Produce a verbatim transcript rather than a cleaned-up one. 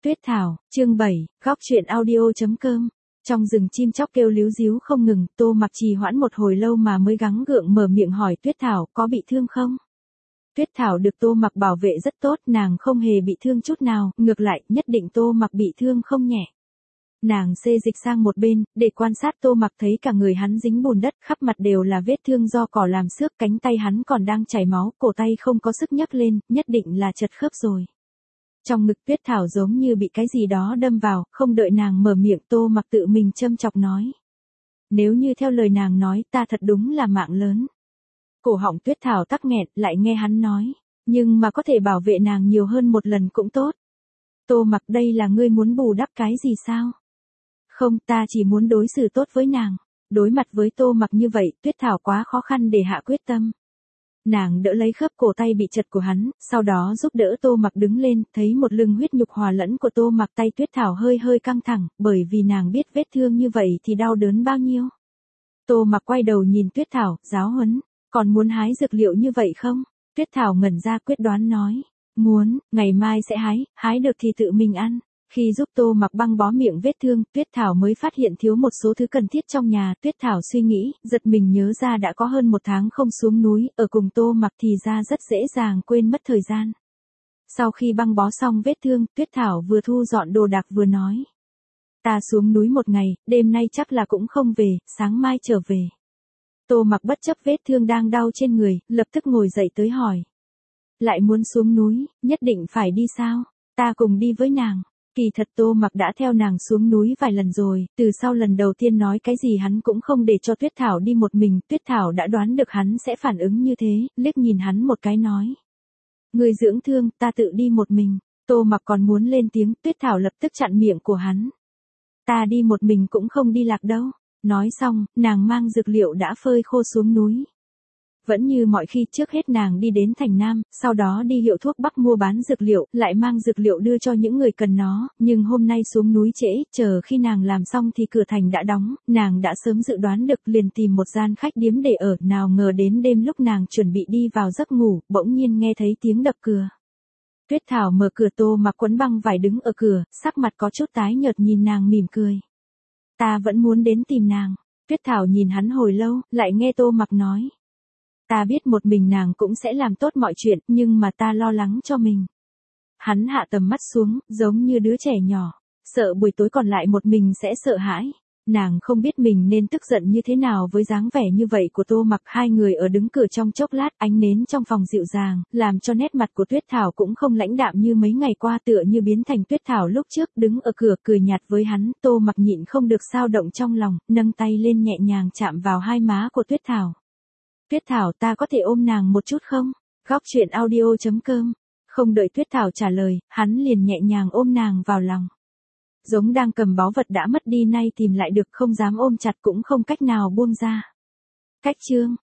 Tuyết Thảo, chương bảy, góc chuyện audio.com. Trong rừng chim chóc kêu líu díu không ngừng, Tô Mặc trì hoãn một hồi lâu mà mới gắng gượng mở miệng hỏi Tuyết Thảo có bị thương không? Tuyết Thảo được Tô Mặc bảo vệ rất tốt, nàng không hề bị thương chút nào, ngược lại, nhất định Tô Mặc bị thương không nhẹ. Nàng xê dịch sang một bên, để quan sát Tô Mặc, thấy cả người hắn dính bùn đất, khắp mặt đều là vết thương do cỏ làm xước, cánh tay hắn còn đang chảy máu, cổ tay không có sức nhấc lên, nhất định là chật khớp rồi. Trong ngực Tuyết Thảo giống như bị cái gì đó đâm vào, không đợi nàng mở miệng, Tô Mặc tự mình châm chọc nói. Nếu như theo lời nàng nói, ta thật đúng là mạng lớn. Cổ họng Tuyết Thảo tắc nghẹn, lại nghe hắn nói, nhưng mà có thể bảo vệ nàng nhiều hơn một lần cũng tốt. Tô Mặc, đây là ngươi muốn bù đắp cái gì sao? Không, ta chỉ muốn đối xử tốt với nàng. Đối mặt với Tô Mặc như vậy, Tuyết Thảo quá khó khăn để hạ quyết tâm. Nàng đỡ lấy khớp cổ tay bị chật của hắn, sau đó giúp đỡ Tô Mặc đứng lên, thấy một lưng huyết nhục hòa lẫn của Tô Mặc, tay Tuyết Thảo hơi hơi căng thẳng, bởi vì nàng biết vết thương như vậy thì đau đớn bao nhiêu. Tô Mặc quay đầu nhìn Tuyết Thảo, giáo huấn, còn muốn hái dược liệu như vậy không? Tuyết Thảo ngẩn ra quyết đoán nói, muốn, ngày mai sẽ hái, hái được thì tự mình ăn. Khi giúp Tô Mặc băng bó miệng vết thương, Tuyết Thảo mới phát hiện thiếu một số thứ cần thiết trong nhà. Tuyết Thảo suy nghĩ, giật mình nhớ ra đã có hơn một tháng không xuống núi, ở cùng Tô Mặc thì ra rất dễ dàng quên mất thời gian. Sau khi băng bó xong vết thương, Tuyết Thảo vừa thu dọn đồ đạc vừa nói. Ta xuống núi một ngày, đêm nay chắc là cũng không về, sáng mai trở về. Tô Mặc bất chấp vết thương đang đau trên người, lập tức ngồi dậy tới hỏi. Lại muốn xuống núi, nhất định phải đi sao? Ta cùng đi với nàng. Kỳ thật Tô Mặc đã theo nàng xuống núi vài lần rồi, từ sau lần đầu tiên nói cái gì hắn cũng không để cho Tuyết Thảo đi một mình, Tuyết Thảo đã đoán được hắn sẽ phản ứng như thế, liếc nhìn hắn một cái nói. Người dưỡng thương, ta tự đi một mình. Tô Mặc còn muốn lên tiếng, Tuyết Thảo lập tức chặn miệng của hắn. Ta đi một mình cũng không đi lạc đâu. Nói xong, nàng mang dược liệu đã phơi khô xuống núi. Vẫn như mọi khi, trước hết nàng đi đến thành Nam, sau đó đi hiệu thuốc Bắc mua bán dược liệu, lại mang dược liệu đưa cho những người cần nó, nhưng hôm nay xuống núi trễ, chờ khi nàng làm xong thì cửa thành đã đóng, nàng đã sớm dự đoán được, liền tìm một gian khách điếm để ở, nào ngờ đến đêm lúc nàng chuẩn bị đi vào giấc ngủ, bỗng nhiên nghe thấy tiếng đập cửa. Tuyết Thảo mở cửa, Tô Mặc quấn băng vải đứng ở cửa, sắc mặt có chút tái nhợt nhìn nàng mỉm cười. Ta vẫn muốn đến tìm nàng. Tuyết Thảo nhìn hắn hồi lâu, lại nghe Tô Mặc nói. Ta biết một mình nàng cũng sẽ làm tốt mọi chuyện, nhưng mà ta lo lắng cho mình. Hắn hạ tầm mắt xuống, giống như đứa trẻ nhỏ, sợ buổi tối còn lại một mình sẽ sợ hãi. Nàng không biết mình nên tức giận như thế nào với dáng vẻ như vậy của Tô Mặc. Hai người ở đứng cửa trong chốc lát, ánh nến trong phòng dịu dàng, làm cho nét mặt của Tuyết Thảo cũng không lãnh đạm như mấy ngày qua, tựa như biến thành Tuyết Thảo lúc trước, đứng ở cửa cười nhạt với hắn. Tô Mặc nhịn không được xao động trong lòng, nâng tay lên nhẹ nhàng chạm vào hai má của Tuyết Thảo. Tuyết Thảo, ta có thể ôm nàng một chút không? Góc chuyện audio.com. Không đợi Tuyết Thảo trả lời, hắn liền nhẹ nhàng ôm nàng vào lòng. Giống đang cầm báu vật đã mất đi nay tìm lại được, không dám ôm chặt cũng không cách nào buông ra. Cách chương.